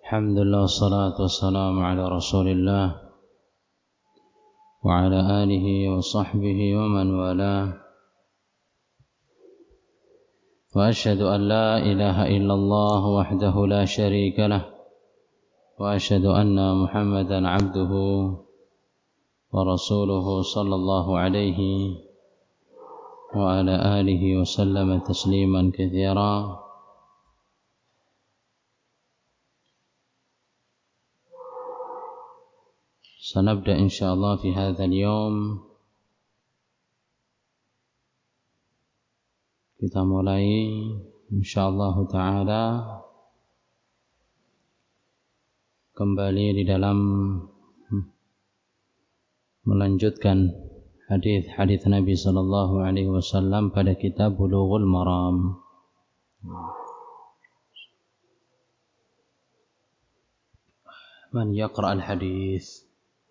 Alhamdulillah wassalatu wassalamu ala rasulillah wa ala alihi wa sahbihi wa man wala wa ashhadu an la ilaha illallah wahdahu la sharika lah wa ashhadu anna Muhammadan abduhu wa rasuluhu sallallahu alaihi wa ala alihi wa sallama tasliman katsira. سنبدأ إن شاء الله في هذا اليوم. Kita mulai insyaallah taala kembali di dalam melanjutkan hadis-hadis Nabi sallallahu alaihi wasallam pada kitab Bulughul Maram. Man yaqra al-hadis?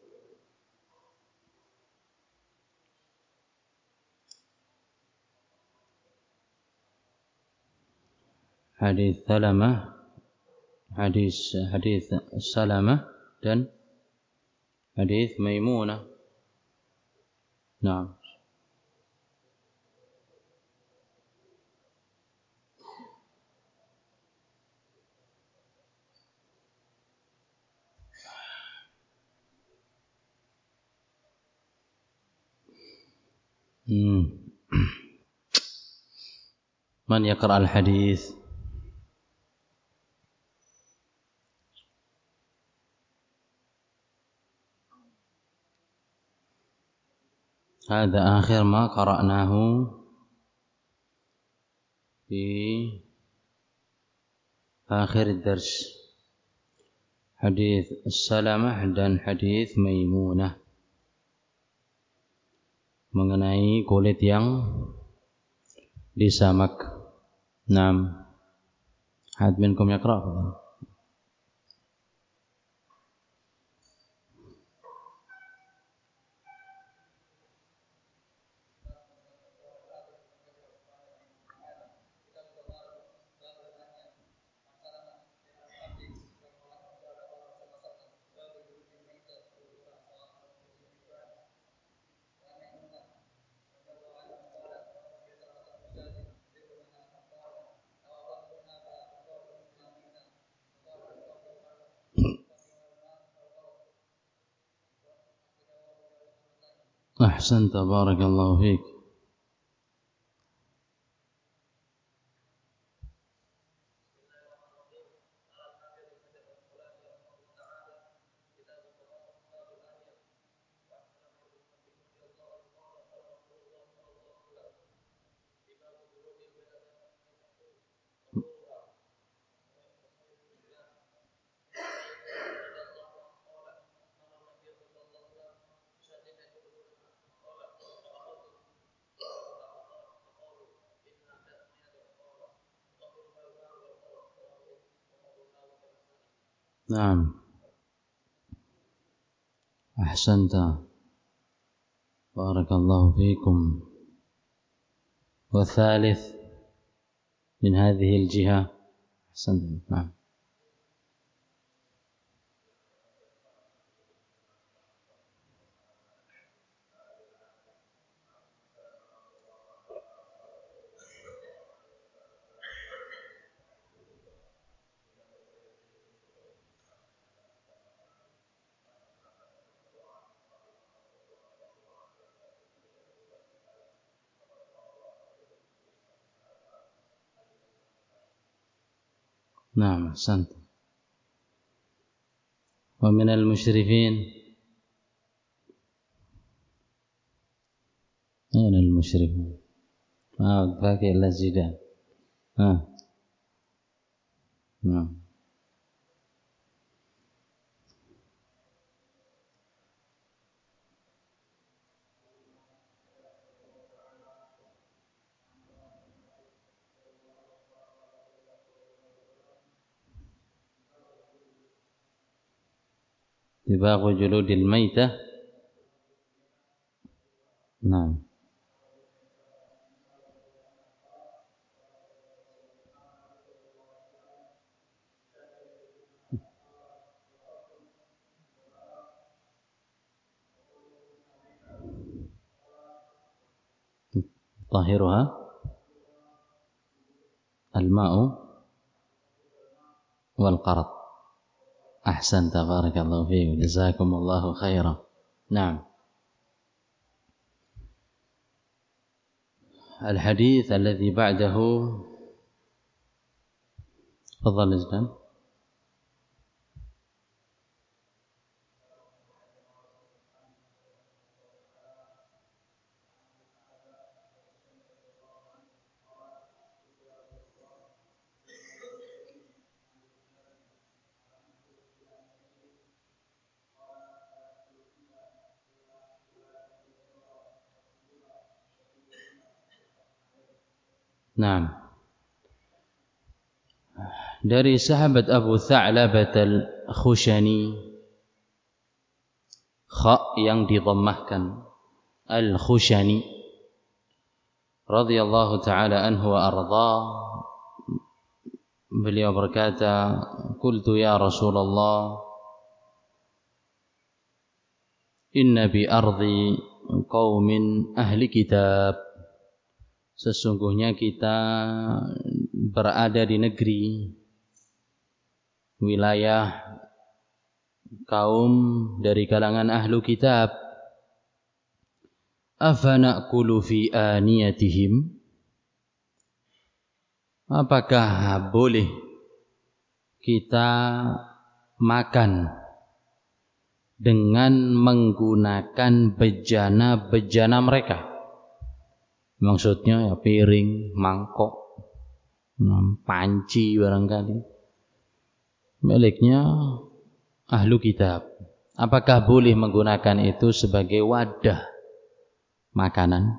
Hadis Salamah, hadis Salamah dan hadis Maimunah. Naam. Man yaqra al-hadis? هذا آخر ما قرأناه في آخر الدرس حديث السلمة dan hadis Maimunah mengenai kulit yang disamak. Naam. Had minkum yaqra? أحسنت بارك الله فيك. نعم أحسنت بارك الله فيكم. والثالث من هذه الجهة. أحسنت. نعم. نعم أحسنت. ومن المشرفين أين المشرفين؟ باقي الأسجدان. نعم. دباغ جلود الميتة. نعم. يطهرها الماء والقرض. أحسنت بارك الله فيك جزاكم الله خيرا. نعم. الحديث الذي بعده تفضل إذن. Nah, dari sahabat Abu Tha'labah al-Khushani, kha yang didhammahkan, al-Khushani radhiyallahu ta'ala anhu wa arda, beliau berkata, qultu ya Rasulullah, inna bi ardi qaumin ahli kitab. Sesungguhnya kita berada di negeri, wilayah kaum dari kalangan ahlu kitab. Afana'kulu fi aniyatihim, apakah boleh kita makan dengan menggunakan bejana-bejana mereka? Maksudnya ya piring, mangkok, panci barangkali miliknya ahlu kitab. Apakah boleh menggunakan itu sebagai wadah makanan?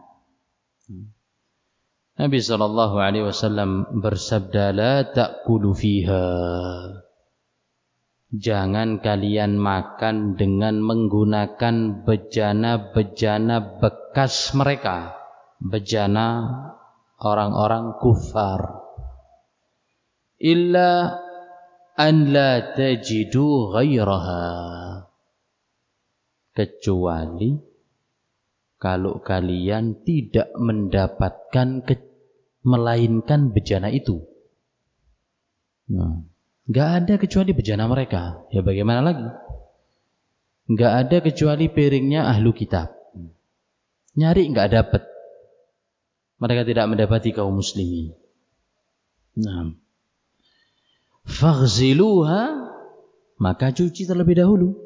Nabi SAW bersabda, la ta'kulu fiha, jangan kalian makan dengan menggunakan bejana-bejana bekas mereka, bejana orang-orang kufar. Illa an la tajidu ghairaha, kecuali kalau kalian tidak mendapatkan melainkan bejana itu. Nah, nggak ada kecuali bejana mereka. Ya bagaimana lagi? Nggak ada kecuali piringnya ahlu kitab. Nyari nggak dapat. Mereka tidak mendapati kaum muslimin. Nah, faghziluha, maka cuci terlebih dahulu.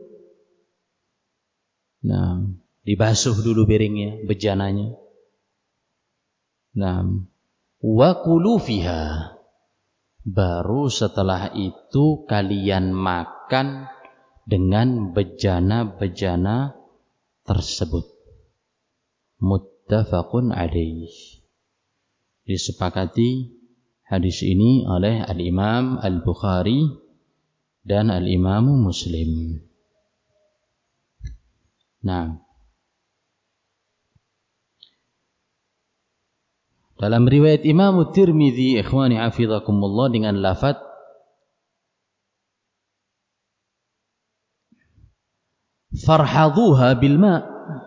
Nah, dibasuh dulu piringnya, bejananya. Nah, wa kulu fiha, baru setelah itu kalian makan dengan bejana-bejana tersebut. Muttafaqun alaih. Disepakati hadis ini oleh Al-Imam Al-Bukhari dan Al-Imam Muslim. Nah, dalam riwayat Imam Tirmidzi, ikhwani hafizakumullah, dengan lafaz farhadhuha bil ma',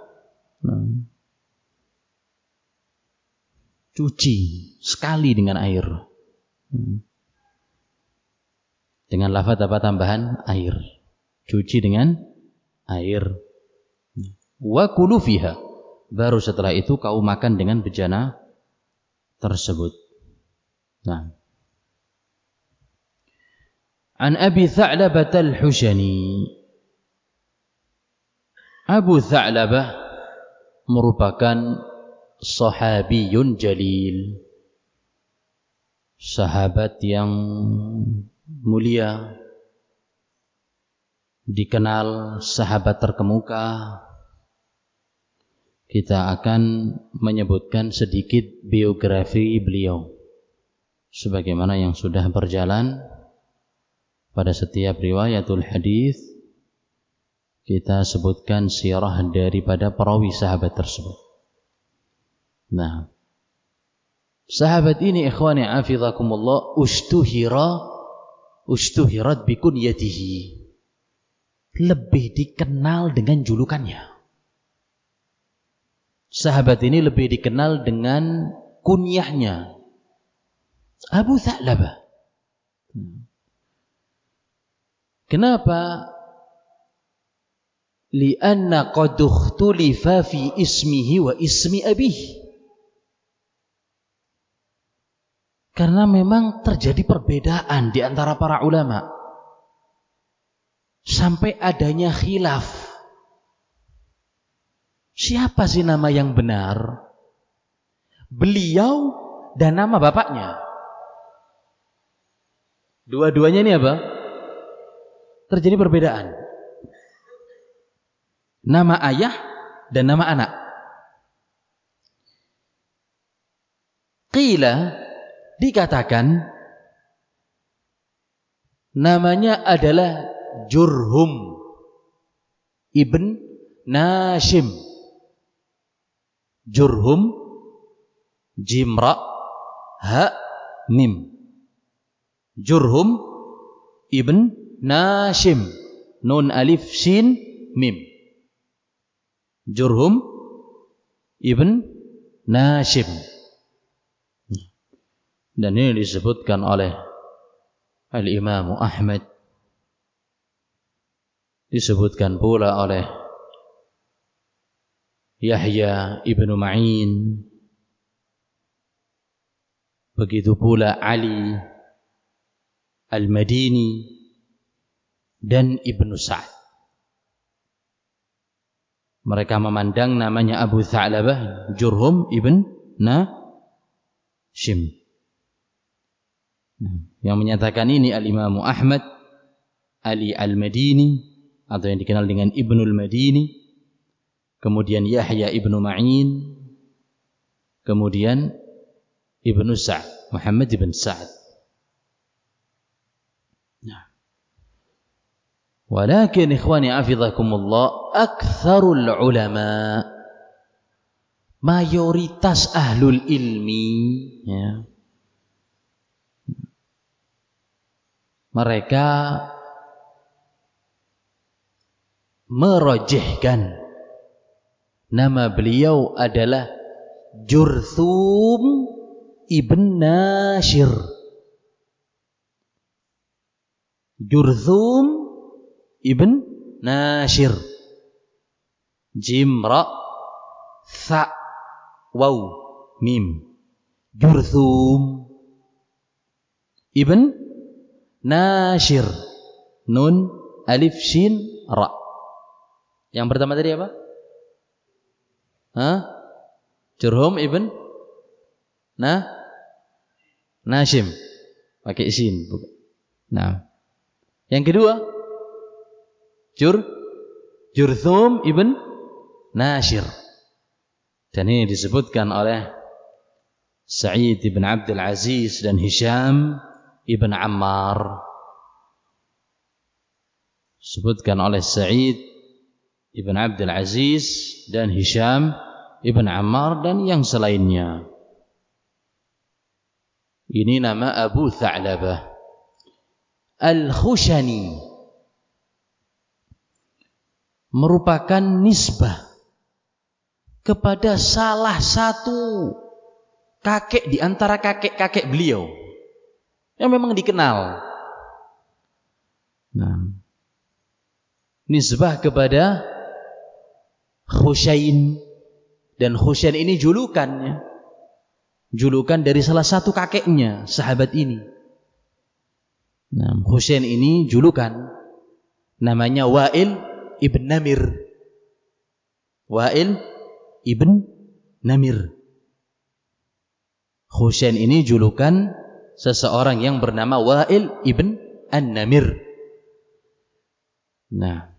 cuci sekali dengan air. Dengan lafaz apa tambahan? Air. Cuci dengan air. Wa kulu fiha, baru setelah itu kau makan dengan bejana tersebut. Nah, an Abi Tha'labah al-Khushani, Abu Tha'labah merupakan sahabiyun jalil, sahabat yang mulia, dikenal sahabat terkemuka. Kita akan menyebutkan sedikit biografi beliau sebagaimana yang sudah berjalan pada setiap riwayatul hadis. Kita sebutkan sirah daripada perawi sahabat tersebut. Nah, sahabat ini ikhwani hafizakumullah ushtuhirat bikunyatihi, lebih dikenal dengan julukannya. sahabat ini lebih dikenal dengan kunyahnya Abu Tha'labah. Kenapa? Lianna qad ikhtulifa fi ismihi wa ismi abihi. Karena memang terjadi perbedaan di antara para ulama. Sampai adanya khilaf. Siapa sih nama yang benar? Beliau dan nama bapaknya. Dua-duanya ini apa? Terjadi perbedaan. Nama ayah dan nama anak. Qila, dikatakan namanya adalah Jurhum ibn Nashim. Jurhum, jimra, ha, mim. Jurhum ibn Nashim, nun alif shin mim. Jurhum ibn Nashim. Dan ini disebutkan oleh Al-Imam Ahmad, disebutkan pula oleh Yahya ibn Ma'in, begitu pula Ali Al-Madini dan Ibnu Sa'd. Mereka memandang namanya Abu Tha'labah Jurhum ibn Nashim. Yang menyatakan ini Al-Imam Ahmad, Ali Al-Madini atau yang dikenal dengan Ibnul Madini, kemudian Yahya ibnu Ma'in, kemudian Ibnu Sa'd, Muhammad ibn Sa'd. Walakin ikhwani hafizakumullah, aktsarul ulama, mayoritas ahlul ilmi, ya, mereka merojihkan nama beliau adalah Jurthum ibn Nashir. Jurthum ibn Nashir, jim ra tha waw mim. Jurthum ibn Nashir, nun alif shin ra. Yang pertama tadi apa? Jurhum ibn Nashim, pakai sin. Nah, yang kedua Jurthum ibn Nashir. Dan ini disebutkan oleh Sa'id ibn Abdul Aziz dan Hisham ibn Ammar. Disebutkan oleh Sa'id ibn Abdul Aziz dan Hisham ibn Ammar dan yang selainnya. Ini nama Abu Tha'labah Al-Khushani, merupakan nisbah kepada salah satu kakek di antara kakek-kakek beliau yang memang dikenal. Nah, nisbah kepada Khushain, dan Khushain ini julukannya, julukan dari salah satu kakeknya sahabat ini. Nah, Khushain ini julukan, namanya Wa'il ibn Namir. Wa'il ibn Namir. Khushain ini julukan seseorang yang bernama Wa'il ibn An-Namir. Nah,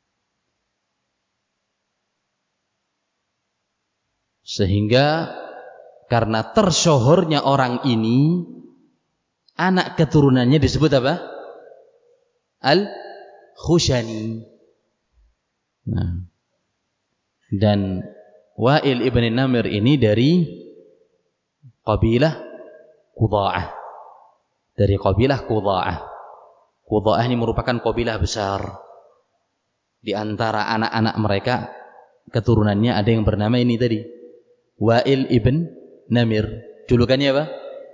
sehingga karena tersohornya orang ini, anak keturunannya disebut apa? Al-Khushani. Nah, dan Wa'il ibn Namir ini dari kabilah Qudha'ah. Dari kabilah Qudha'ah. Qudha'ah ini merupakan kabilah besar. Di antara anak-anak mereka, keturunannya ada yang bernama ini tadi, Wa'il ibn Namir. Julukannya apa?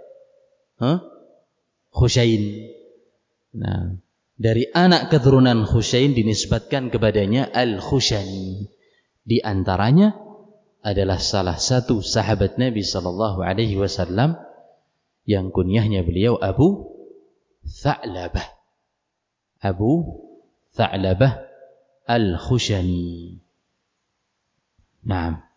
Khusyain. Nah, dari anak keturunan Khusyain dinisbatkan kepadanya Al-Khushani. Di antaranya adalah salah satu sahabat Nabi sallallahu alaihi wasallam yang kunyahnya beliau Abu Tha'labah. Abu Tha'labah Al-Khushani. Nah,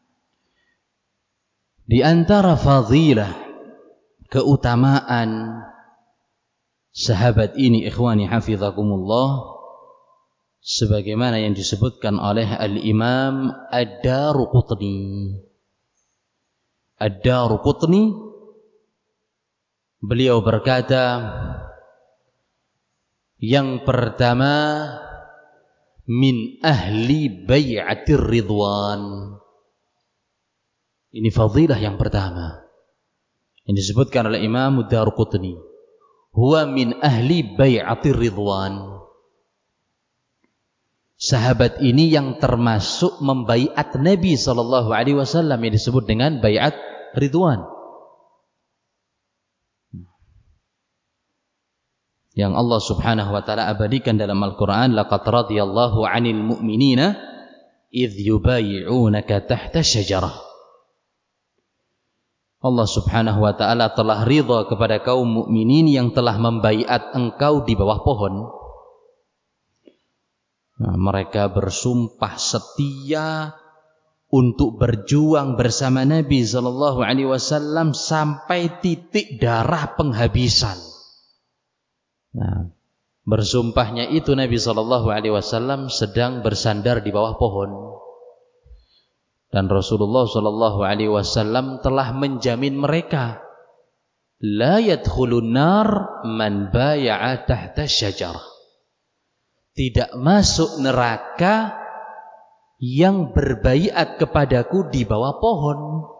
di antara fadilah keutamaan sahabat ini ikhwani hafizakumullah sebagaimana yang disebutkan oleh Al-Imam Ad-Daruqutni. Ad-Daruqutni beliau berkata, yang pertama min ahli bai'atir ridwan. Ini fadilah yang pertama yang disebutkan oleh Imam Ad-Daruqutni. Huwa min ahli bai'atir ridwan. Sahabat ini yang termasuk membaiat Nabi sallallahu alaihi wasallam yang disebut dengan baiat ridwan. Yang Allah Subhanahu wa taala abadikan dalam Al-Qur'an, laqad radiyallahu 'anil mu'minina idh yubayyi'unaka tahta syajarah. Allah Subhanahu wa taala telah ridha kepada kaum mukminin yang telah membaiat engkau di bawah pohon. Nah, mereka bersumpah setia untuk berjuang bersama Nabi sallallahu alaihi wasallam sampai titik darah penghabisan. Nah, bersumpahnya itu Nabi sallallahu alaihi wasallam sedang bersandar di bawah pohon. Dan Rasulullah sallallahu alaihi wasallam telah menjamin mereka, la yadkhulun nar man bai'a tahta syajarah. Tidak masuk neraka yang berbaiat kepadaku di bawah pohon.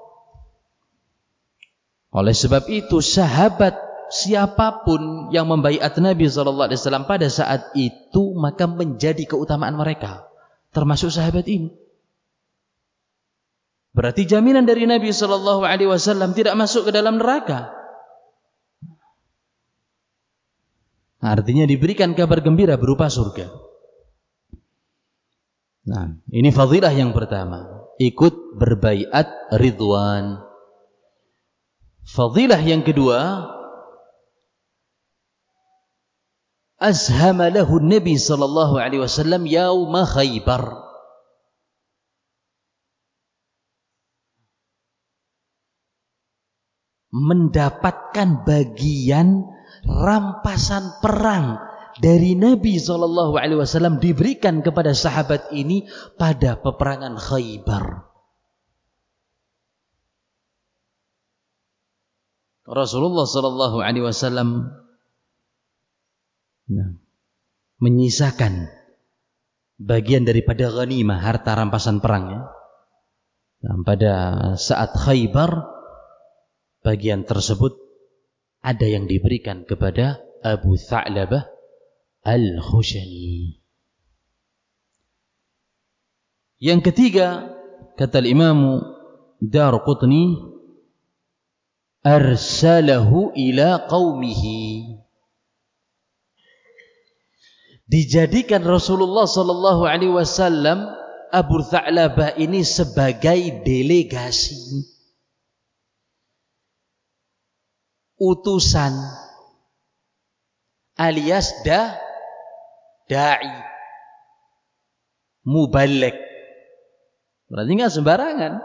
Oleh sebab itu sahabat siapapun yang membaiat Nabi sallallahu alaihi wasallam pada saat itu maka menjadi keutamaan mereka, termasuk sahabat ini. Berarti jaminan dari Nabi sallallahu alaihi wasallam tidak masuk ke dalam neraka. Artinya diberikan kabar gembira berupa surga. Nah, ini fadilah yang pertama, ikut berbaiat ridwan. Fadilah yang kedua, azhama lahu Nabi sallallahu alaihi wasallam yauma Khaybar. Mendapatkan bagian rampasan perang dari Nabi SAW diberikan kepada sahabat ini pada peperangan Khaybar. Rasulullah SAW menyisakan bagian daripada ghanimah, harta rampasan perangnya. Nah, pada saat Khaybar bagian tersebut ada yang diberikan kepada Abu Tha'labah Al-Khushani. Yang ketiga, kata Imam Daruqutni, arsalahu ila qaumihi. Dijadikan Rasulullah sallallahu alaihi wasallam Abu Tha'labah ini sebagai delegasi, utusan, alias da'i, muballigh. Berarti enggak sembarangan.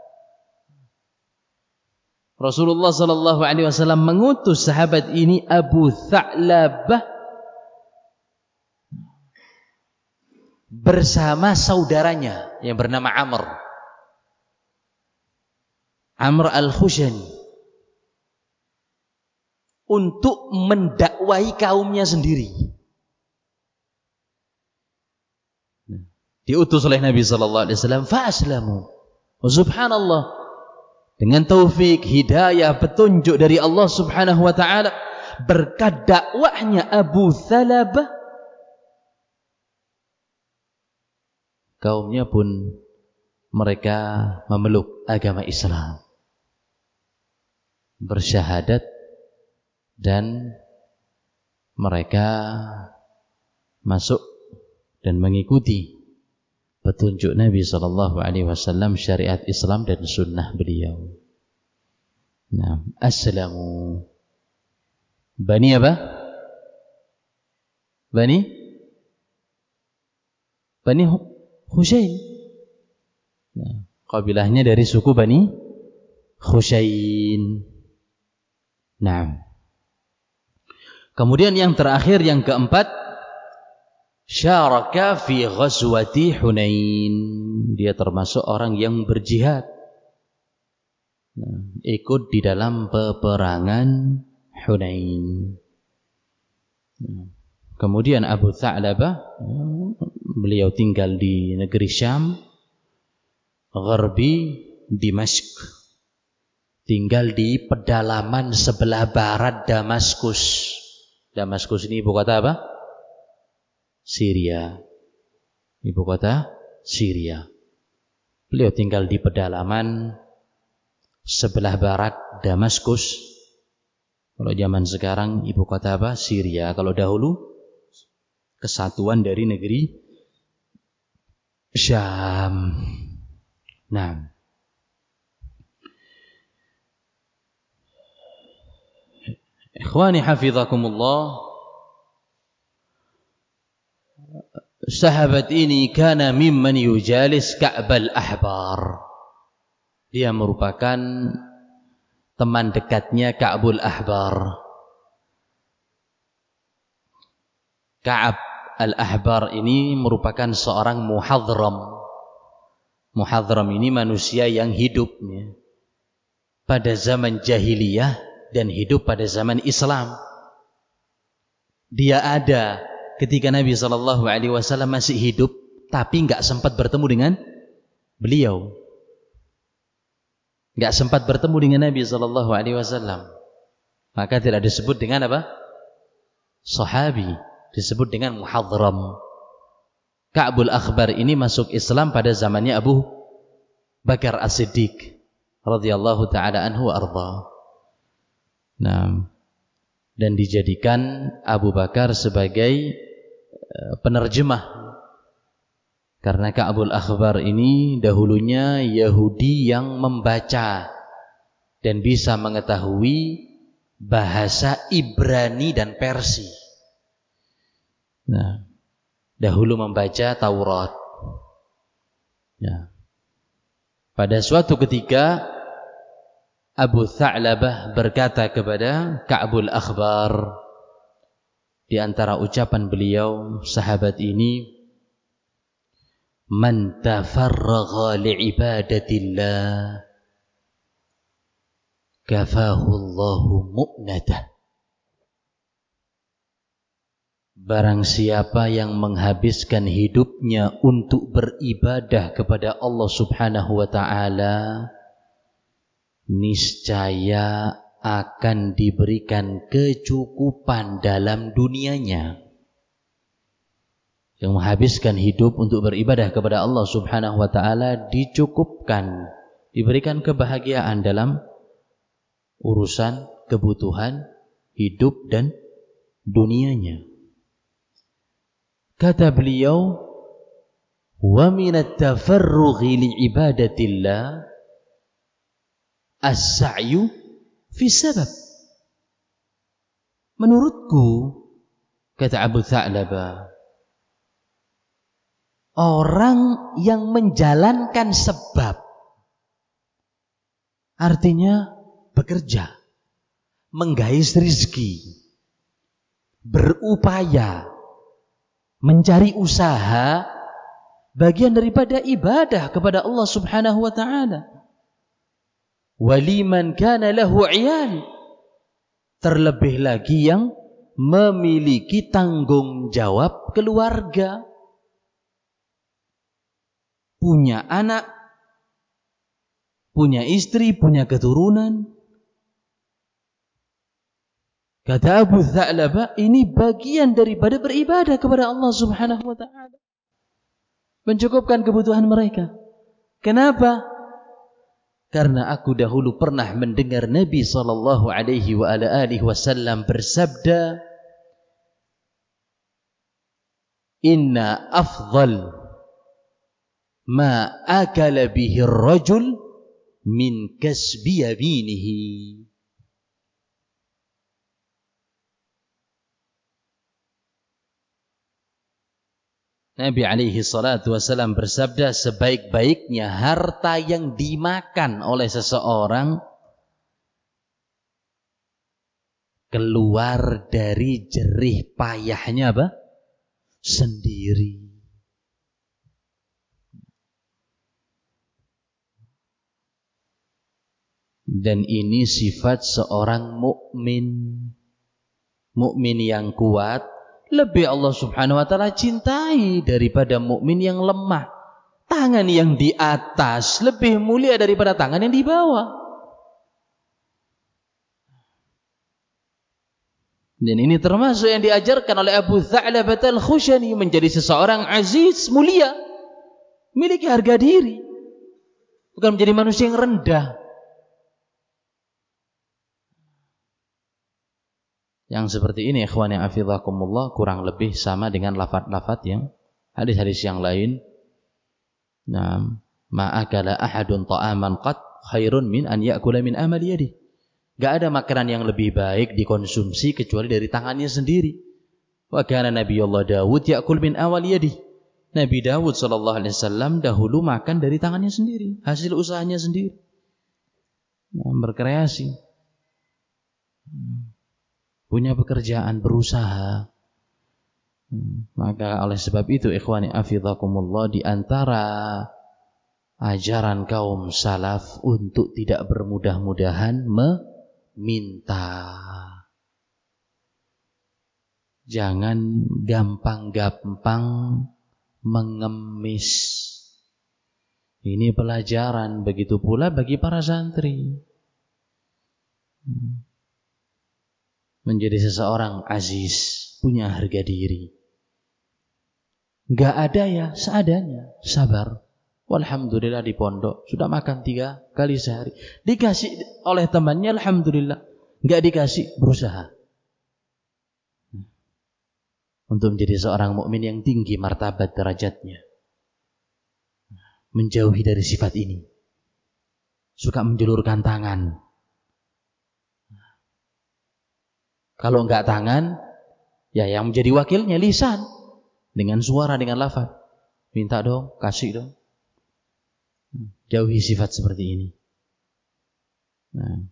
Rasulullah sallallahu alaihi wasallam mengutus sahabat ini Abu Tha'labah bersama saudaranya yang bernama Amr Al-Khushani untuk mendakwai kaumnya sendiri. Diutus oleh Nabi sallallahu alaihi wasallam, fa aslamu. Subhanallah, dengan taufik, hidayah, petunjuk dari Allah Subhanahu wa taala, berkat dakwahnya Abu Tha'labah, kaumnya pun mereka memeluk agama Islam, bersyahadat, dan mereka masuk dan mengikuti petunjuk Nabi SAW, syariat Islam dan sunnah beliau. Nah, aslamu. Bani apa? Bani Hushain. Nah, kabilahnya dari suku Bani Hushain. Nah, kemudian yang terakhir, yang keempat, syaraka fi ghazwati Hunain. Dia termasuk orang yang berjihad. Nah, ikut di dalam peperangan Hunain. Nah, kemudian Abu Tha'labah, beliau tinggal di negeri Syam, Gharbi Dimashq, tinggal di pedalaman sebelah barat Damaskus. Damaskus ini ibu kota apa? Syria. Ibu kota Syria. Beliau tinggal di pedalaman sebelah barat Damaskus. Kalau zaman sekarang ibu kota apa? Syria. Kalau dahulu kesatuan dari negeri Syam. Nah, ikhwani hafizakumullah, sahabat ini kana mimman yujalis Ka'bal Ahbar. Dia merupakan teman dekatnya Ka'bul Ahbar. Ka'ab al-Ahbar ini merupakan seorang muhadram. Muhadram ini manusia yang hidup pada zaman jahiliyah dan hidup pada zaman Islam. Dia ada ketika Nabi SAW masih hidup, tapi nggak sempat bertemu dengan beliau. Nggak sempat bertemu dengan Nabi SAW. Maka tidak disebut dengan apa? Sahabi, disebut dengan muhadram. Ka'bul Akhbar ini masuk Islam pada zamannya Abu Bakar As-Siddiq radhiyallahu taala anhu wa arda. Nah, dan dijadikan Abu Bakar sebagai penerjemah. Karena Ka'bul Akhbar ini dahulunya Yahudi yang membaca dan bisa mengetahui bahasa Ibrani dan Persi. Nah, dahulu membaca Taurat. Ya. Pada suatu ketika Abu Tha'labah berkata kepada Ka'bul Akhbar, di antara ucapan beliau sahabat ini, man tafarragha li'ibadatillah kafahu Allahu mu'natah. Barang siapa yang menghabiskan hidupnya untuk beribadah kepada Allah Subhanahu wa ta'ala, niscaya akan diberikan kecukupan dalam dunianya. Yang menghabiskan hidup untuk beribadah kepada Allah Subhanahu wa ta'ala dicukupkan, diberikan kebahagiaan dalam urusan kebutuhan hidup dan dunianya. Kata beliau, wa minat tafarrughi li'ibadatillah as-sa'yu fi sabab. Menurutku, kata Abu Tha'labah, orang yang menjalankan sebab, artinya bekerja, menggais rizki, berupaya, mencari usaha, bagian daripada ibadah kepada Allah Subhanahu wa ta'ala. Waliman kana lahu 'iyal, terlebih lagi yang memiliki tanggung jawab keluarga, punya anak, punya istri, punya keturunan. Kata Abu Tha'labah, ini bagian daripada beribadah kepada Allah Subhanahu wa ta'ala, mencukupkan kebutuhan mereka. Kenapa? Karena aku dahulu pernah mendengar Nabi sallallahu alaihi wa ala alihi wasallam bersabda, "Inna afdal ma akala bihi ar-rajul min kasbi yaminihi." Nabi alaihi salatu wasallam bersabda, sebaik-baiknya harta yang dimakan oleh seseorang keluar dari jerih payahnya apa? Sendiri. Dan ini sifat seorang mukmin. Mukmin yang kuat lebih Allah Subhanahu wa taala cintai daripada mukmin yang lemah. Tangan yang di atas lebih mulia daripada tangan yang di bawah. Dan ini termasuk yang diajarkan oleh Abu Tha'labah al-Khushani, menjadi seseorang aziz, mulia, memiliki harga diri, bukan menjadi manusia yang rendah. Yang seperti ini ikhwani hafizakumullah kurang lebih sama dengan lafaz-lafaz yang hadis-hadis yang lain. Nah, ma'akala ahadun ta'aman qat khairun min an ya'kula min amali yadihi. Gak ada makanan yang lebih baik dikonsumsi kecuali dari tangannya sendiri. Wa kana Nabiyullah Dawud ya'kul min awali yadihi. Nabi Dawud sallallahu alaihi wasallam dahulu makan dari tangannya sendiri, hasil usahanya sendiri. Nah, berkreasi. Punya pekerjaan, berusaha. Maka oleh sebab itu ikhwani hafizakumullah, di antara ajaran kaum salaf untuk tidak bermudah-mudahan meminta. Jangan gampang-gampang mengemis. Ini pelajaran, begitu pula bagi para santri. Menjadi seseorang aziz, punya harga diri. Gak ada ya, seadanya, sabar. Walhamdulillah di pondok sudah makan 3 kali sehari. Dikasih oleh temannya, alhamdulillah. Gak dikasih, berusaha untuk menjadi seorang mukmin yang tinggi martabat derajatnya. Menjauhi dari sifat ini. Suka menjulurkan tangan. Kalau enggak tangan, ya yang menjadi wakilnya lisan. Dengan suara, dengan lafaz. Minta dong, kasih dong. Jauhi sifat seperti ini. Nah.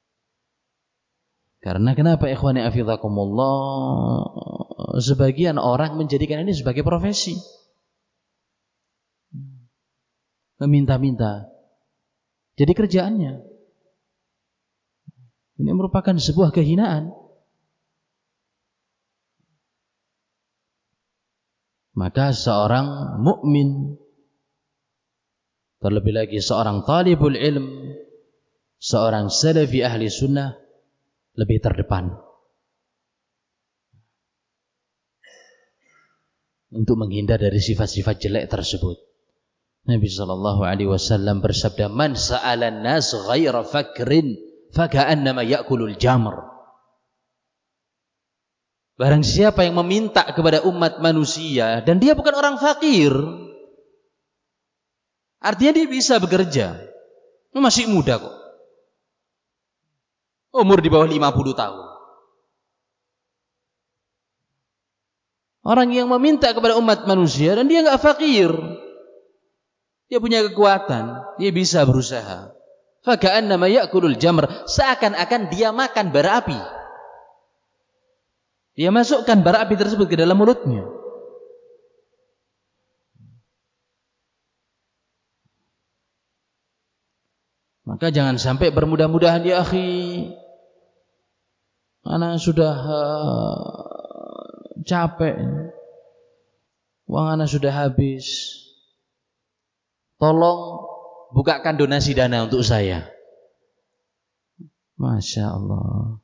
Karena kenapa ikhwani hafizakumullah, sebagian orang menjadikan ini sebagai profesi. Meminta-minta. Jadi kerjaannya. Ini merupakan sebuah kehinaan. Maka seorang mukmin, terlebih lagi seorang talibul ilm, seorang salafi ahli sunnah, lebih terdepan untuk menghindar dari sifat-sifat jelek tersebut. Nabi sallallahu alaihi wasallam bersabda, "Man sa'ala an-nas ghaira fakrin, faka'annama ya'kulul jamr." Barang siapa yang meminta kepada umat manusia dan dia bukan orang fakir, artinya dia bisa bekerja. Masih muda kok. Umur di bawah 50 tahun. Orang yang meminta kepada umat manusia dan dia enggak fakir, dia punya kekuatan, dia bisa berusaha. Faka'annama ya'kulul jamr, seakan-akan dia makan bara api. Dia masukkan bara api tersebut ke dalam mulutnya. Maka jangan sampai bermudah-mudahan, ya akhi, anak sudah capek, uang anak sudah habis, tolong bukakan donasi dana untuk saya. Masya Allah.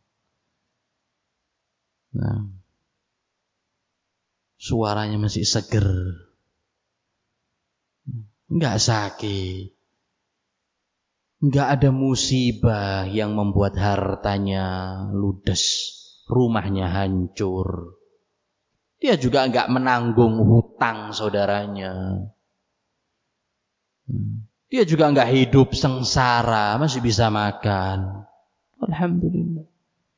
Nah, suaranya masih seger, enggak sakit. Enggak ada musibah yang membuat hartanya ludes, rumahnya hancur. Dia juga enggak menanggung hutang saudaranya. Dia juga enggak hidup sengsara, masih bisa makan. Alhamdulillah.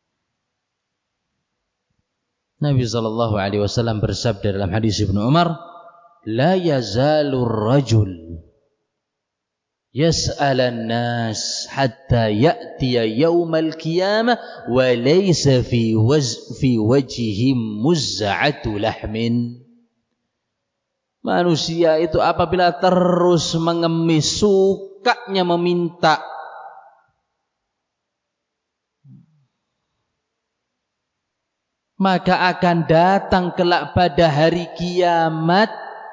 Nabi SAW bersabda dalam hadis Ibnu Umar, "La yazalur rajul yas'alan nas hatta ya'tiya yaumal qiyamah wa laysa fi wajhihim muzza'atu lahmin." Manusia itu apabila terus mengemis, sukanya meminta, maka akan datang kelak pada hari kiamat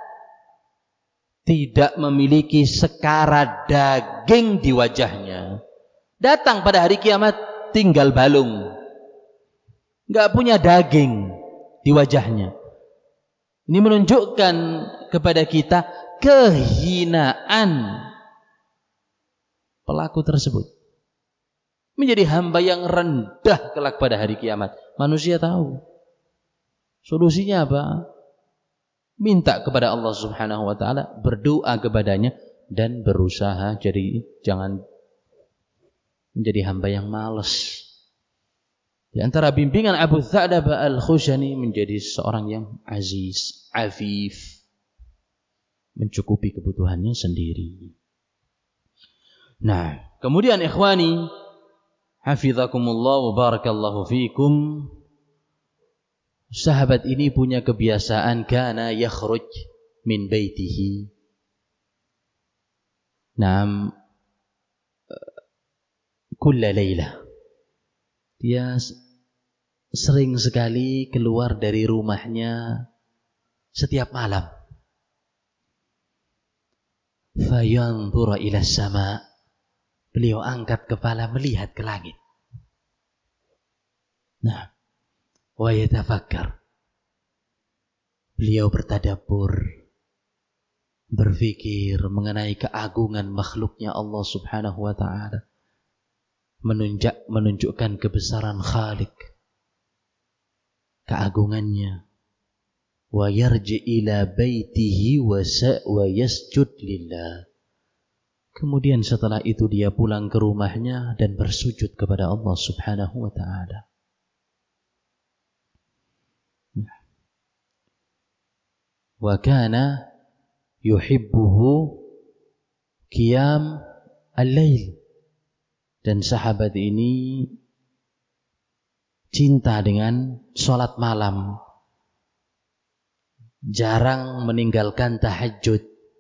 tidak memiliki sekarat daging di wajahnya. Datang pada hari kiamat tinggal balung, enggak punya daging di wajahnya. Ini menunjukkan kepada kita kehinaan pelaku tersebut. Menjadi hamba yang rendah kelak pada hari kiamat. Manusia tahu. Solusinya apa? Minta kepada Allah Subhanahu wa taala, berdoa kepadanya dan berusaha jadi jangan menjadi hamba yang malas. Di antara bimbingan Abu Tha'labah Al-Khushani menjadi seorang yang aziz, afif, mencukupi kebutuhannya sendiri. Nah, kemudian ikhwani, hafizakumullah wa barakallahu fikum, sahabat ini punya kebiasaan kana yakhruj min baitihi. Naam, kulla laylah. Dia sering sekali keluar dari rumahnya setiap malam. Fayanzura ila sama. Beliau angkat kepala melihat ke langit. Nah, wa yatafakkar. Beliau bertadabbur, berfikir mengenai keagungan makhluknya Allah Subhanahu wa taala. Menunjukkan kebesaran Khalik, keagungannya. Wa yarji ila baitihi wa yasjud lillah. Kemudian setelah itu dia pulang ke rumahnya dan bersujud kepada Allah Subhanahu wa taala. Wa kana yuhibbuhu qiyam al-lail. Dan sahabat ini cinta dengan sholat malam, jarang meninggalkan tahajud.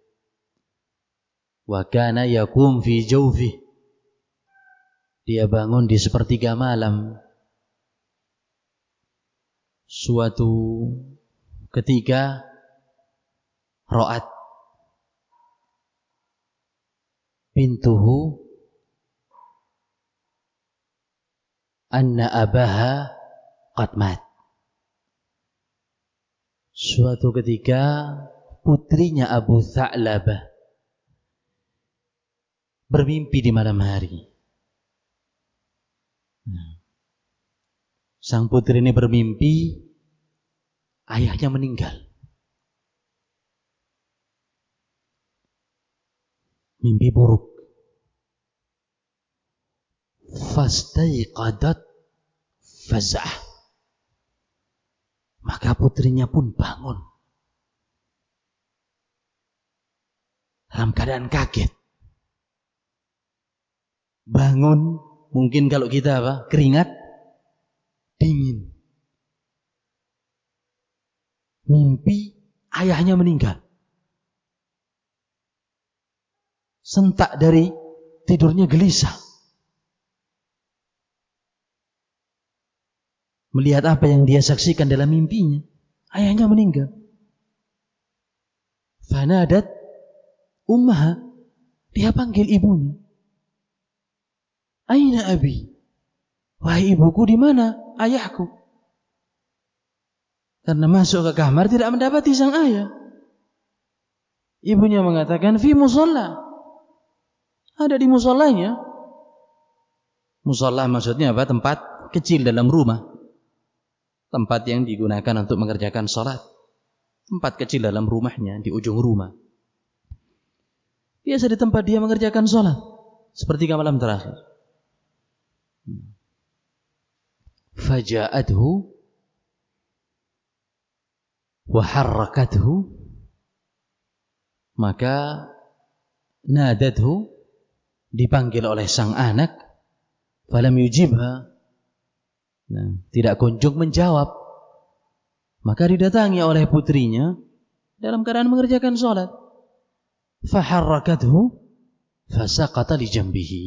Wa kana yaqum fi jawfi. Dia bangun di sepertiga malam. Suatu ketika ra'at bintuhu anna abaha qad mat. Suatu ketika putrinya Abu Tha'labah bermimpi di malam hari. Sang putri ini bermimpi ayahnya meninggal. Mimpi buruk. Fastaiqadat faz'ah. Maka putrinya pun bangun dalam keadaan kaget. Bangun, mungkin kalau kita apa? Keringat dingin. Mimpi ayahnya meninggal. Sentak dari tidurnya gelisah. Melihat apa yang dia saksikan dalam mimpinya. Ayahnya meninggal. Fanadat ummaha. Dia panggil ibunya. Aina abi? Wahai ibuku, di mana ayahku? Karena masuk ke kamar tidak mendapati sang ayah. Ibunya mengatakan fi musalla. Ada di musallanya. Musalla maksudnya apa? Tempat kecil dalam rumah. Tempat yang digunakan untuk mengerjakan salat. Tempat kecil dalam rumahnya, di ujung rumah. Biasa di tempat dia mengerjakan salat. Seperti malam terakhir. Faja'athu wa harrakathu, maka nadathu, dipanggil oleh sang anak, falam yujibha, tidak kunjung menjawab, maka didatangi oleh putrinya dalam keadaan mengerjakan salat. Faharrakathu fasaqata li jambihi,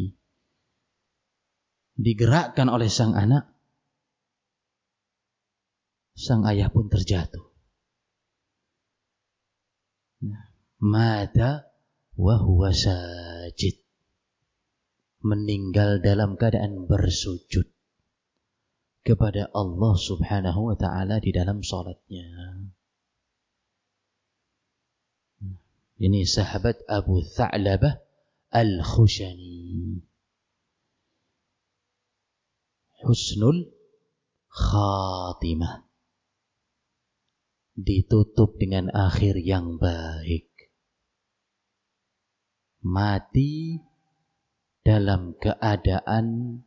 digerakkan oleh sang anak, sang ayah pun terjatuh. Mata wa huwa sajid, meninggal dalam keadaan bersujud kepada Allah Subhanahu wa ta'ala di dalam salatnya. Ini sahabat Abu Tha'labah Al-Khushani. Husnul khatimah, ditutup dengan akhir yang baik. Mati dalam keadaan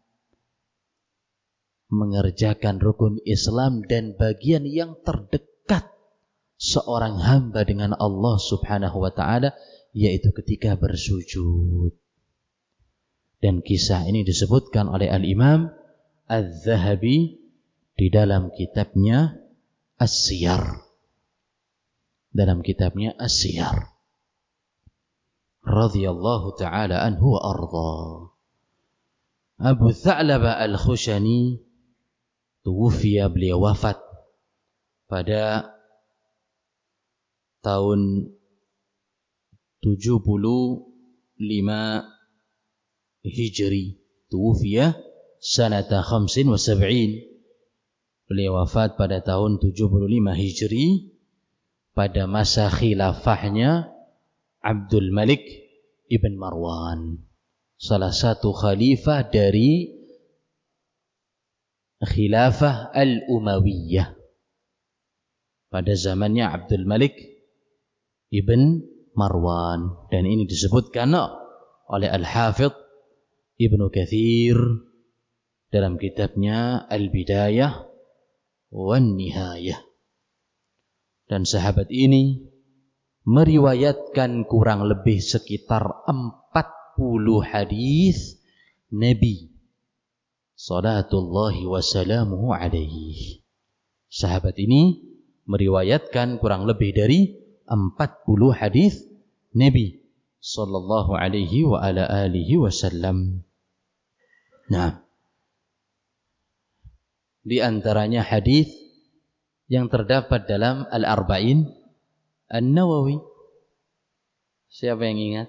mengerjakan rukun Islam dan bagian yang terdekat seorang hamba dengan Allah Subhanahu wa ta'ala, yaitu ketika bersujud. Dan kisah ini disebutkan oleh Al-Imam Al-Zahabi di dalam kitabnya As-Siyar. Dalam kitabnya As-Siyar. Radhiyallahu ta'ala anhu wa arda. Abu Tha'labah Al-Khushani tuwufiya, beliau wafat pada tahun 75 Hijri. Tuwufiya sanata 75. Beliau wafat pada tahun 75 Hijri pada masa khilafahnya Abdul Malik ibn Marwan, salah satu khalifah dari khilafah Al-Umayyah pada zamannya Abdul Malik ibn Marwan. Dan ini disebutkan oleh Al-Hafidh Ibnu Katsir dalam kitabnya Al-Bidayah wan Nihayah. Dan sahabat ini meriwayatkan kurang lebih sekitar 40 hadis Nabi sallallahu wasallamuhu alaihi. Sahabat ini meriwayatkan kurang lebih dari 40 hadis Nabi sallallahu alaihi wa ala alihi wasallam. Nah, di antaranya hadis yang terdapat dalam Al-Arba'in An-Nawawi. Siapa yang ingat?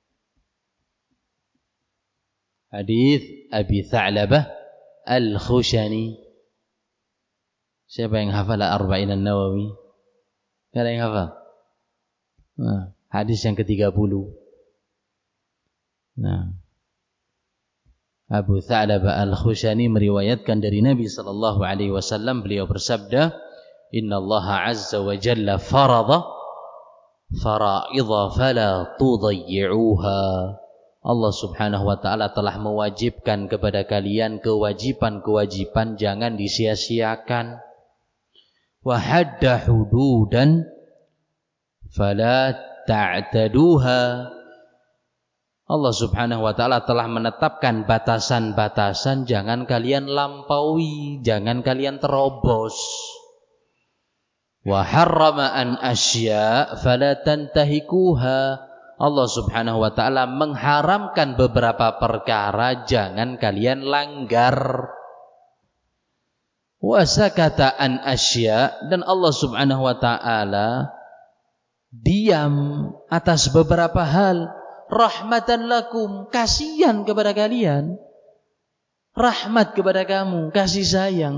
Hadis Abi Tha'labah Al-Khushani. Siapa yang hafal Al-Arba'in An-Nawawi? Ada yang hafal? Nah, hadis yang ke-30. Nah, Abu Tha'labah Al-Khushani meriwayatkan dari Nabi sallallahu alaihi wasallam, beliau bersabda, "Inna Allah azza wa jalla farada fara'idha fala tudayyi'uha." Allah Subhanahu wa ta'ala telah mewajibkan kepada kalian kewajiban-kewajiban, jangan disia-siakan. Wa hadda hududan fala ta'taduha. Allah Subhanahu wa ta'ala telah menetapkan batasan-batasan, jangan kalian lampaui, jangan kalian terobos. Wa harrama an asya fala tantahikuha. Allah Subhanahu wa ta'ala mengharamkan beberapa perkara, jangan kalian langgar. Wa sakata an asya, dan Allah Subhanahu wa ta'ala diam atas beberapa hal, rahmatan lakum, kasihan kepada kalian, rahmat kepada kamu, kasih sayang.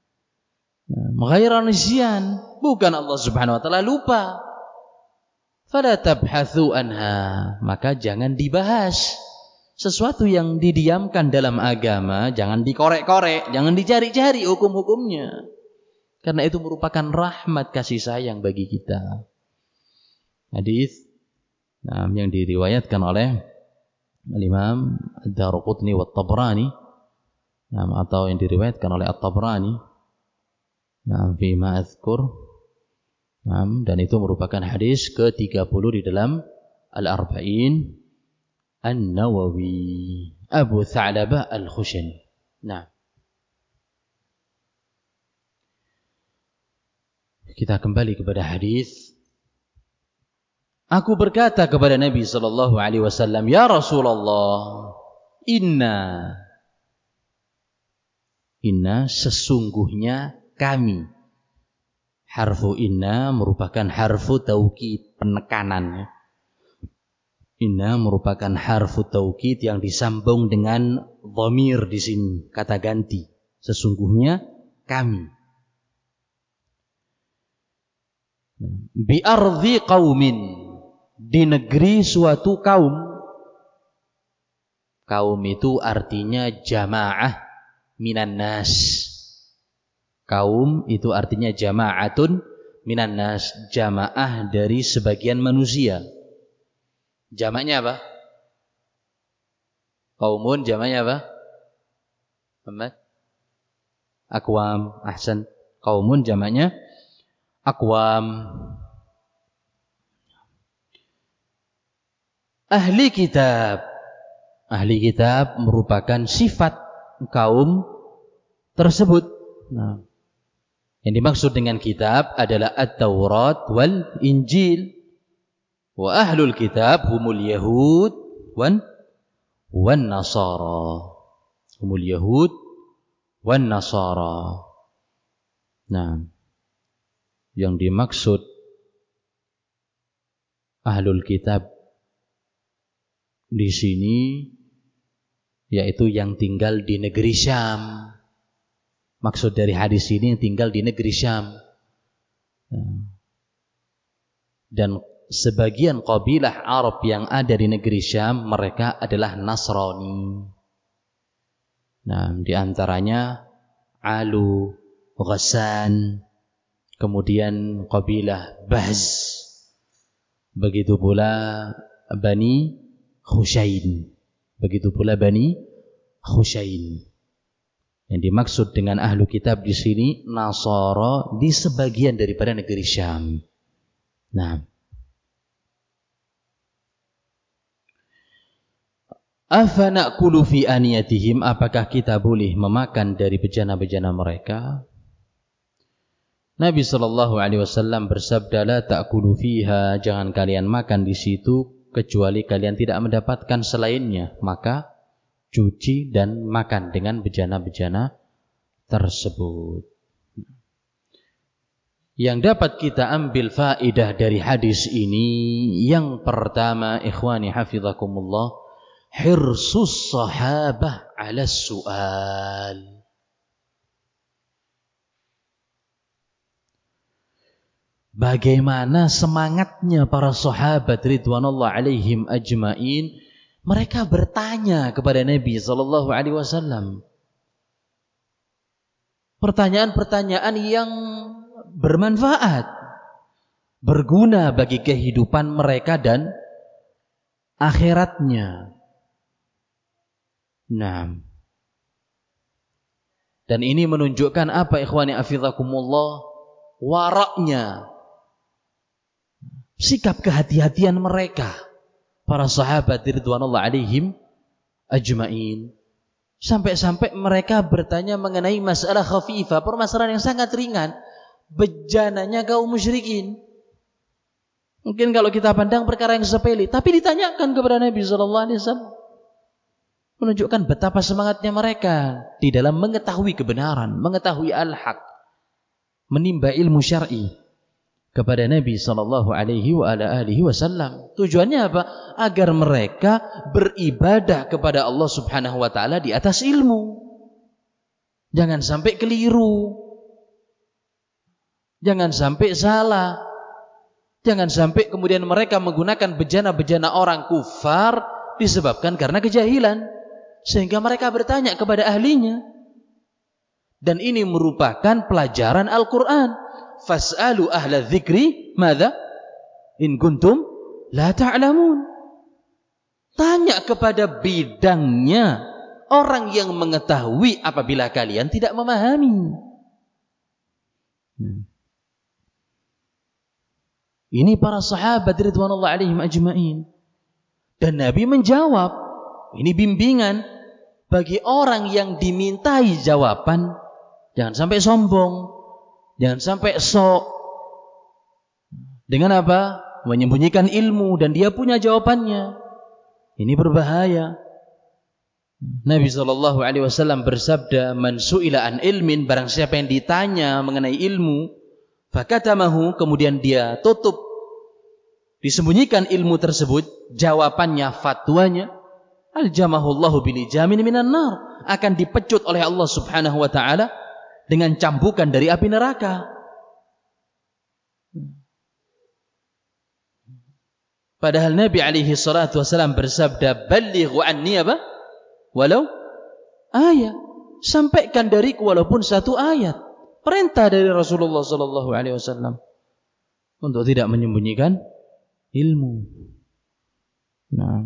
Ghairan nisyan, bukan Allah Subhanahu wa ta'ala lupa. fala tabhathu anha, maka jangan dibahas. Sesuatu yang didiamkan dalam agama jangan dikorek-korek, jangan dicari-cari hukum-hukumnya. Karena itu merupakan rahmat kasih sayang bagi kita. Hadis yang diriwayatkan oleh Imam Ad-Darqutni wa Tabrani, atau yang diriwayatkan oleh At-Tabrani, fi ma azkur, dan itu merupakan hadis ke-30 di dalam Al-Arba'in An-Nawawi, Abu Tha'labah Al-Khushani. Nah, kita kembali kepada hadis. Aku berkata kepada Nabi sallallahu alaihi wasallam, "Ya Rasulullah, inna sesungguhnya kami." Harfu inna merupakan harfu taukid, penekanan. Inna merupakan harfu taukid yang disambung dengan dhamir di sini, kata ganti. Sesungguhnya kami. Bi ardi qaumin, di negeri suatu kaum. Kaum itu artinya jamaah minan nas. Kaum itu artinya jama'atun minan nas, jamaah dari sebagian manusia. Jamaknya apa? Qaumun jamaknya apa? Muhammad? Aqwam, ahsan. Qaumun jamaknya aqwam. Ahli kitab. Ahli kitab merupakan sifat kaum tersebut. Nah, yang dimaksud dengan kitab adalah At-Taurat wal Injil. Wa ahlul kitab humul yahud wan nasara. Humul yahud wan nasara. Nah, yang dimaksud ahlul kitab di sini yaitu yang tinggal di negeri Syam. Maksud dari hadis ini yang tinggal di negeri Syam. Dan sebagian kabilah Arab yang ada di negeri Syam, mereka adalah Nasrani. Nah, di antaranya Alu, Ghassan, kemudian kabilah Bahz. Begitu pula Bani Khushain. Begitu pula Bani Khushain. Yang dimaksud dengan ahlu kitab di sini Nasara di sebagian daripada negeri Syam. Nah, afana'kulu fi aniyatihim, apakah kita boleh memakan dari bejana-bejana mereka? Nabi sallallahu alaihi wasallam bersabda, la ta'kulu fiha, jangan kalian makan di situ kecuali kalian tidak mendapatkan selainnya, maka cuci dan makan dengan bejana-bejana tersebut. Yang dapat kita ambil faedah dari hadis ini, yang pertama, ikhwani hafizakumullah, hirsus sahabah ala su'al. Bagaimana semangatnya para sahabat ridwanullah alaihim ajmain, mereka bertanya kepada Nabi sallallahu alaihi wasallam. Pertanyaan-pertanyaan yang bermanfaat, berguna bagi kehidupan mereka dan akhiratnya. Nah, dan ini menunjukkan apa, ikhwani afizakumullah, waraknya, sikap kehati-hatian mereka, para sahabat ridwanullah alaihim ajmain. Sampai-sampai mereka bertanya mengenai masalah khafifah, permasalahan yang sangat ringan, bejananya kaum musyrikin. Mungkin kalau kita pandang perkara yang sepele, tapi ditanyakan kepada Nabi sallallahu alaihi wasallam. Menunjukkan betapa semangatnya mereka di dalam mengetahui kebenaran, mengetahui al-haq, menimba ilmu syar'i kepada Nabi sallallahu alaihi wasallam. Tujuannya apa? Agar mereka beribadah kepada Allah Subhanahu wa taala di atas ilmu. Jangan sampai keliru. Jangan sampai salah. Jangan sampai kemudian mereka menggunakan bejana-bejana orang kufar disebabkan karena kejahilan, sehingga mereka bertanya kepada ahlinya. Dan ini merupakan pelajaran Al-Quran. Fas'alu ahla dzikri madza in kuntum la ta'lamun. Tanya kepada bidangnya, orang yang mengetahui apabila kalian tidak memahami. Ini para sahabat ridwanullah alaihim ajma'in. Dan Nabi menjawab. Ini bimbingan bagi orang yang dimintai jawaban. Jangan sampai sombong. Jangan sampai sok. Dengan apa? Menyembunyikan ilmu dan dia punya jawabannya. Ini berbahaya. Nabi SAW bersabda, "Man su'ila an ilmin," barang siapa yang ditanya mengenai ilmu, fakatamahu, kemudian dia tutup, disembunyikan ilmu tersebut, jawabannya, fatwanya, aljamahullahu bilijamin minan nar, akan dipecut oleh Allah Subhanahu wa taala dengan cambukan dari api neraka. Padahal Nabi alaihi salatu wasallam bersabda, "Ballighu anni apa? Walau ayat." Sampaikan dariku walaupun satu ayat. Perintah dari Rasulullah sallallahu alaihi wasallam untuk tidak menyembunyikan ilmu. Nah,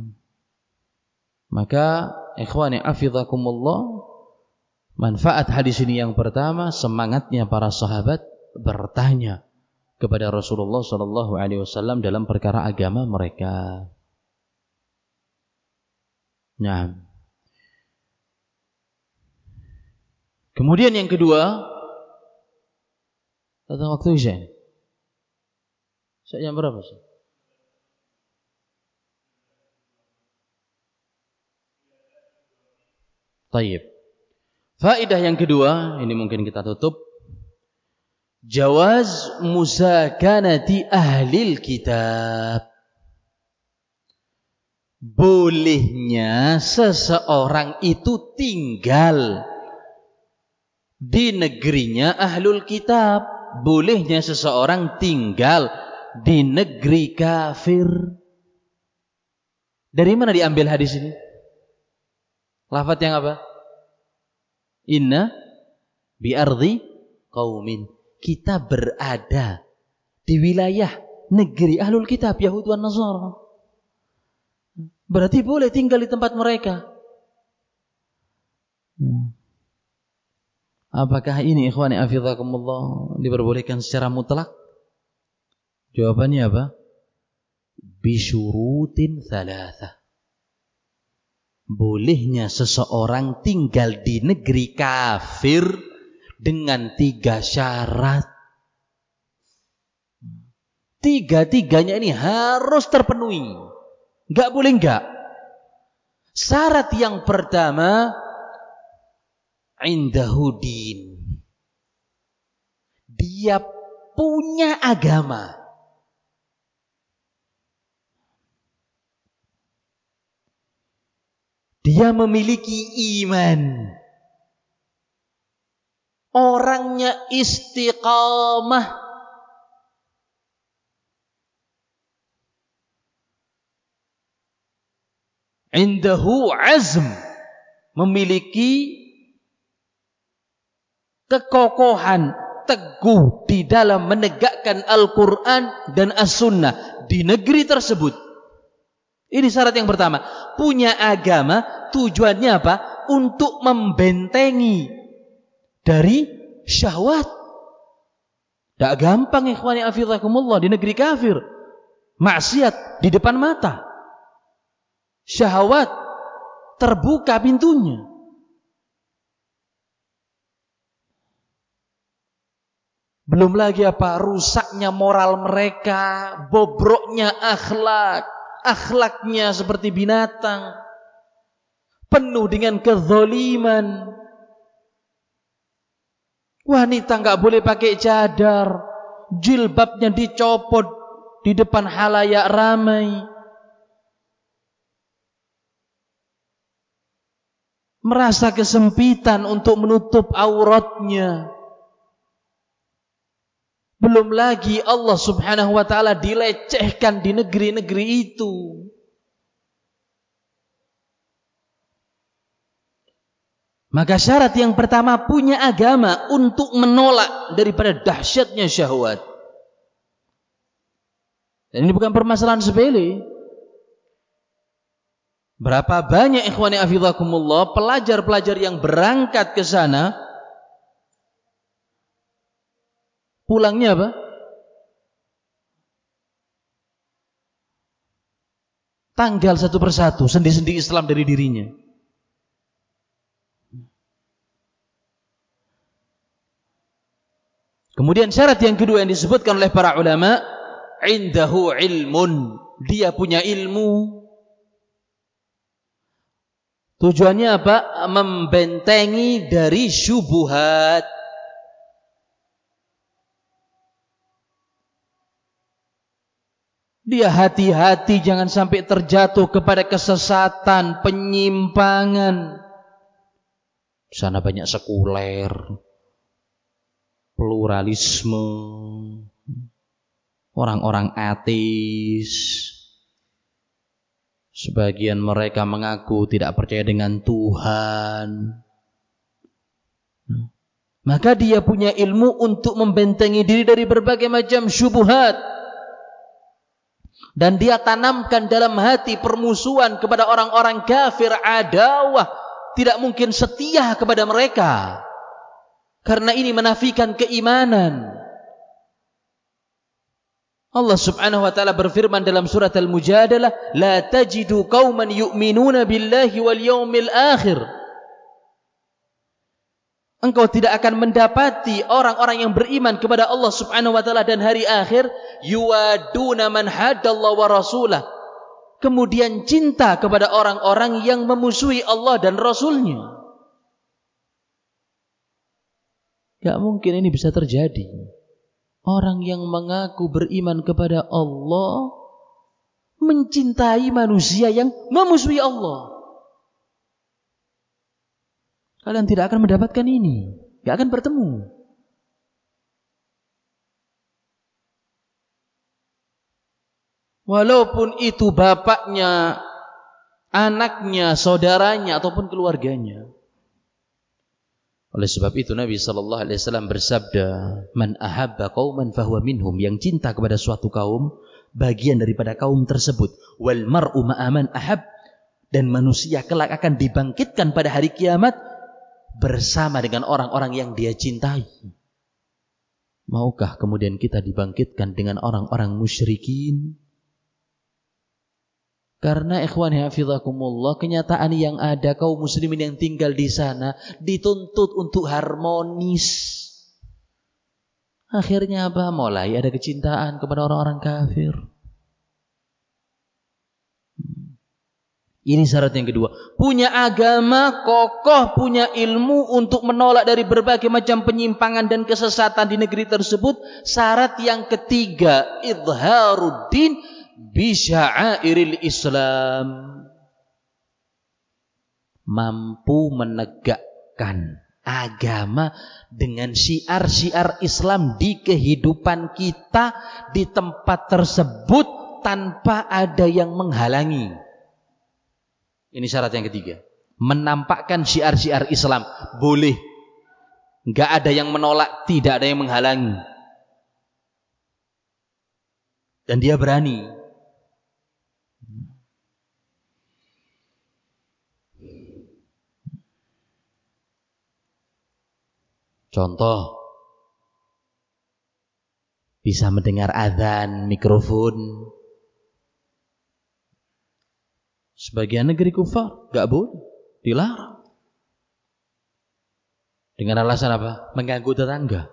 maka ikhwani hafizakumullah, manfaat hadis ini yang pertama, semangatnya para sahabat bertanya kepada Rasulullah sallallahu alaihi wasallam dalam perkara agama mereka. Nah, kemudian yang kedua, datang waktu Isya ini. Isya jam berapa sih? Tayyib. Faedah yang kedua, ini mungkin kita tutup. Jawaz musakanati ahlil kitab. Bolehnya seseorang itu tinggal di negerinya ahlul kitab. Bolehnya seseorang tinggal di negeri kafir. Dari mana diambil hadis ini? Lafaz yang apa? Inna bi ardi qaumin. Kita berada di wilayah negeri ahlul kitab, Yahudi dan Nasara. Berarti boleh tinggal di tempat mereka. Apakah ini ikhwani hafizakumullah diperbolehkan secara mutlak? Jawabannya apa? Bisyurutin thalatha. Bolehnya seseorang tinggal di negeri kafir dengan 3 syarat. Tiga-tiganya ini harus terpenuhi. Enggak boleh enggak. Syarat yang pertama, indahu din. Dia punya agama. Dia memiliki iman. Orangnya istiqamah. Indahu azm. Memiliki kekokohan, teguh di dalam menegakkan Al-Quran dan As-Sunnah di negeri tersebut. Ini syarat yang pertama. Punya agama, tujuannya apa? Untuk membentengi dari syahwat. Tak gampang ikhwani hafizakumullah di negeri kafir. Maksiat di depan mata. Syahwat terbuka pintunya. Belum lagi apa? Rusaknya moral mereka, bobroknya akhlak, akhlaknya seperti binatang, penuh dengan kezaliman. Wanita enggak boleh pakai cadar, jilbabnya dicopot di depan halayak ramai. Merasa kesempitan untuk menutup auratnya. Belum lagi Allah Subhanahu wa ta'ala dilecehkan di negeri-negeri itu. Maka syarat yang pertama, punya agama untuk menolak daripada dahsyatnya syahwat. Dan ini bukan permasalahan sepele. Berapa banyak ikhwani afizakumullah pelajar-pelajar yang berangkat ke sana, pulangnya apa? Tanggal satu persatu, sendi-sendi Islam dari dirinya. Kemudian syarat yang kedua yang disebutkan oleh para ulama, indahu ilmun, dia punya ilmu. Tujuannya apa? Membentengi dari syubhat. Dia hati-hati jangan sampai terjatuh kepada kesesatan, penyimpangan. Di sana banyak sekuler, pluralisme, orang-orang ateis. Sebagian mereka mengaku tidak percaya dengan Tuhan. Maka dia punya ilmu untuk membentengi diri dari berbagai macam syubhat. Dan dia tanamkan dalam hati permusuhan kepada orang-orang kafir, adawah, tidak mungkin setia kepada mereka. Karena ini menafikan keimanan. Allah Subhanahu wa taala berfirman dalam surat Al-Mujadalah, "La tajidu qauman yu'minuna billahi wal yawmil akhir." Engkau tidak akan mendapati orang-orang yang beriman kepada Allah Subhanahu wa taala dan hari akhir, yuwaduna man hadallahu wa rasulah, kemudian cinta kepada orang-orang yang memusuhi Allah dan Rasulnya. Gak mungkin ini bisa terjadi. Orang yang mengaku beriman kepada Allah mencintai manusia yang memusuhi Allah. Kalian tidak akan mendapatkan ini. Gak akan bertemu. Walaupun itu bapaknya, anaknya, saudaranya, ataupun keluarganya. Oleh sebab itu Nabi SAW bersabda, "Man ahabba qauman fahuwa minhum." Yang cinta kepada suatu kaum, bagian daripada kaum tersebut. Wal mar'u ma'aman ahab. Dan manusia kelak akan dibangkitkan pada hari kiamat bersama dengan orang-orang yang dia cintai. Maukah kemudian kita dibangkitkan dengan orang-orang musyrikin? Karena ikhwani hafizakumullah, kenyataan yang ada kaum muslimin yang tinggal di sana dituntut untuk harmonis. Akhirnya apa? Mulai ada kecintaan kepada orang-orang kafir. Ini syarat yang kedua. Punya agama kokoh, punya ilmu untuk menolak dari berbagai macam penyimpangan dan kesesatan di negeri tersebut. Syarat yang ketiga, idharuddin bi sya'airil Islam. Mampu menegakkan agama dengan syiar-syiar Islam di kehidupan kita di tempat tersebut tanpa ada yang menghalangi. Ini syarat yang ketiga. Menampakkan syiar-syiar Islam. Boleh. Enggak ada yang menolak, tidak ada yang menghalangi. Dan dia berani. Contoh, bisa mendengar azan, mikrofon. Sebagian negeri kufar gak boleh, dilarang. Dengan alasan apa? Mengganggu tetangga.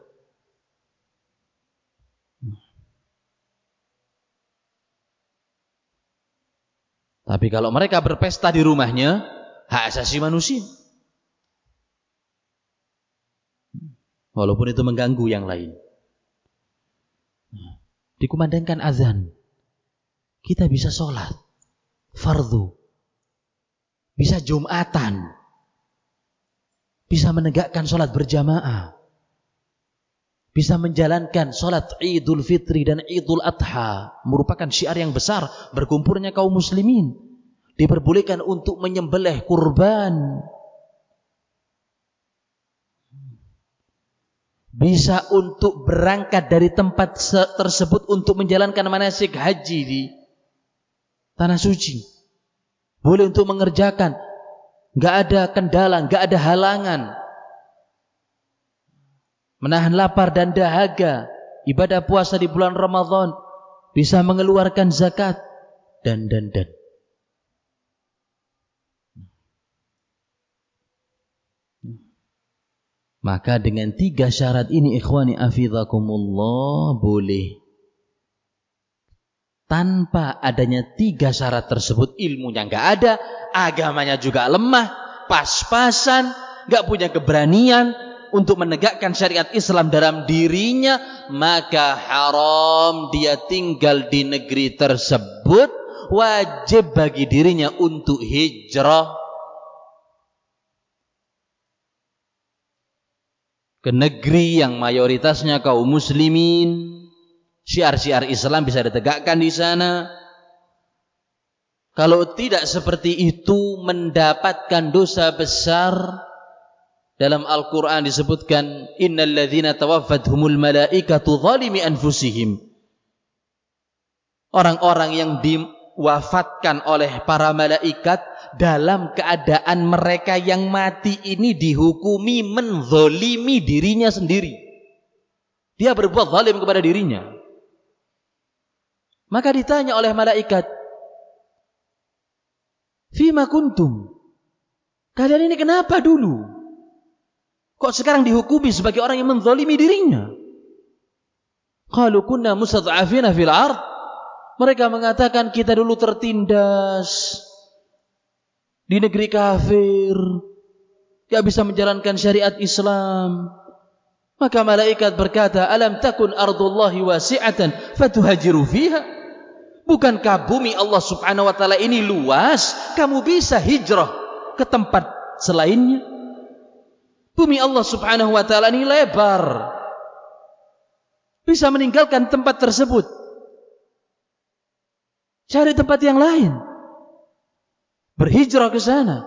Tapi kalau mereka berpesta di rumahnya, hak asasi manusia. Walaupun itu mengganggu yang lain. Dikumandangkan azan, kita bisa sholat fardu, bisa jumatan, bisa menegakkan sholat berjamaah. bisa menjalankan sholat Idul Fitri dan Idul Adha, merupakan syiar yang besar berkumpulnya kaum muslimin. Diperbolehkan untuk menyembelih kurban. Bisa untuk berangkat dari tempat tersebut untuk menjalankan manasik haji di tanah suci. Boleh untuk mengerjakan. Nggak ada kendala, nggak ada halangan. Menahan lapar dan dahaga, ibadah puasa di bulan Ramadan, bisa mengeluarkan zakat, dan. Maka dengan 3 syarat ini, ikhwani afidhakumullah, boleh. Tanpa adanya 3 syarat tersebut, ilmunya nggak ada, agamanya juga lemah, pas-pasan, nggak punya keberanian untuk menegakkan syariat Islam dalam dirinya, maka haram dia tinggal di negeri tersebut. Wajib bagi dirinya untuk hijrah ke negeri yang mayoritasnya kaum muslimin. Syiar-syiar Islam bisa ditegakkan di sana. Kalau tidak seperti itu, mendapatkan dosa besar. Dalam Al-Quran disebutkan, innal ladzina tawaffathumul malaikatu zalimi anfusihim. Orang-orang yang diwafatkan oleh para malaikat dalam keadaan mereka yang mati ini dihukumi menzolimi dirinya sendiri. Dia berbuat zalim kepada dirinya. Maka ditanya oleh malaikat, fima kuntum? Kalian ini kenapa dulu? Kok sekarang dihukumi sebagai orang yang menzalimi dirinya? Qalu kunna mustad'afina fil ard. Mereka mengatakan kita dulu tertindas di negeri kafir, tidak bisa menjalankan syariat Islam. Maka malaikat berkata, alam takun ardullahi wasi'atan fatuhajiru fiha. Bukankah bumi Allah subhanahu wa ta'ala ini luas, kamu bisa hijrah ke tempat selainnya? Bumi Allah subhanahu wa ta'ala ini lebar, bisa meninggalkan tempat tersebut, cari tempat yang lain, berhijrah ke sana.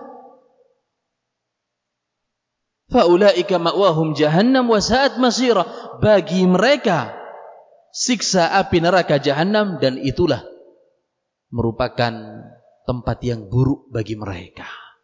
Faulaika ma'wahum jahannam wa sa'at masira. Bagi mereka siksa api neraka jahannam, dan itulah merupakan tempat yang buruk bagi mereka.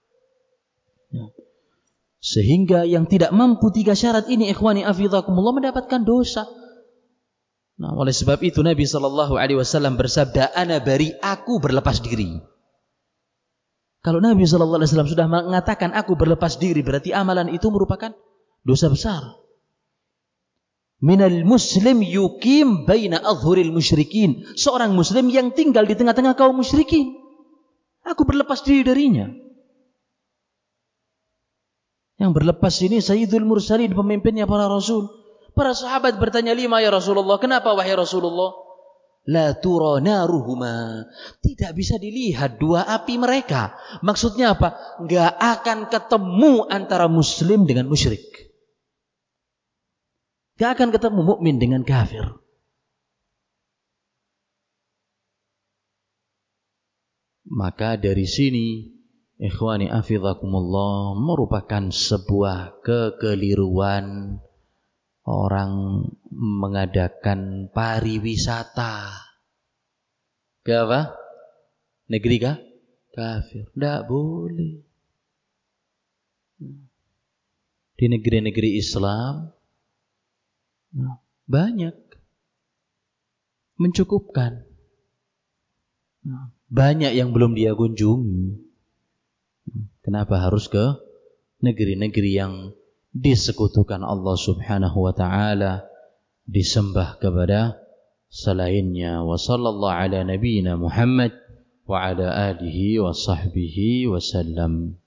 Sehingga yang tidak mampu 3 syarat ini, ikhwani afidhakumullah, mendapatkan dosa. Nah, oleh sebab itu Nabi SAW bersabda, ana bari, aku berlepas diri. Kalau Nabi SAW sudah mengatakan aku berlepas diri, berarti amalan itu merupakan dosa besar. Minal muslim yukim baina adhuril musyrikin. Seorang muslim yang tinggal di tengah-tengah kaum musyrikin, aku berlepas diri darinya. Yang berlepas ini Sayyidul Mursalin, pemimpinnya para rasul. Para sahabat bertanya, lima ya Rasulullah, kenapa wahai Rasulullah? La tura naruhuma, tidak bisa dilihat 2 api mereka. Maksudnya apa? Enggak akan ketemu antara muslim dengan musyrik. Enggak akan ketemu mukmin dengan kafir. Maka dari sini, ikhwani afidhakumullah, merupakan sebuah kekeliruan orang mengadakan pariwisata ke apa? Negeri kah? Kafir. Tidak boleh. Di negeri-negeri Islam banyak, mencukupkan. Banyak yang belum dia kunjungi. Kenapa harus ke negeri-negeri yang disekutukan Allah subhanahu wa ta'ala, disembah kepada selainnya? Wa sallallahu ala nabiyyina Muhammad wa ala alihi wa sahbihi wa sallam.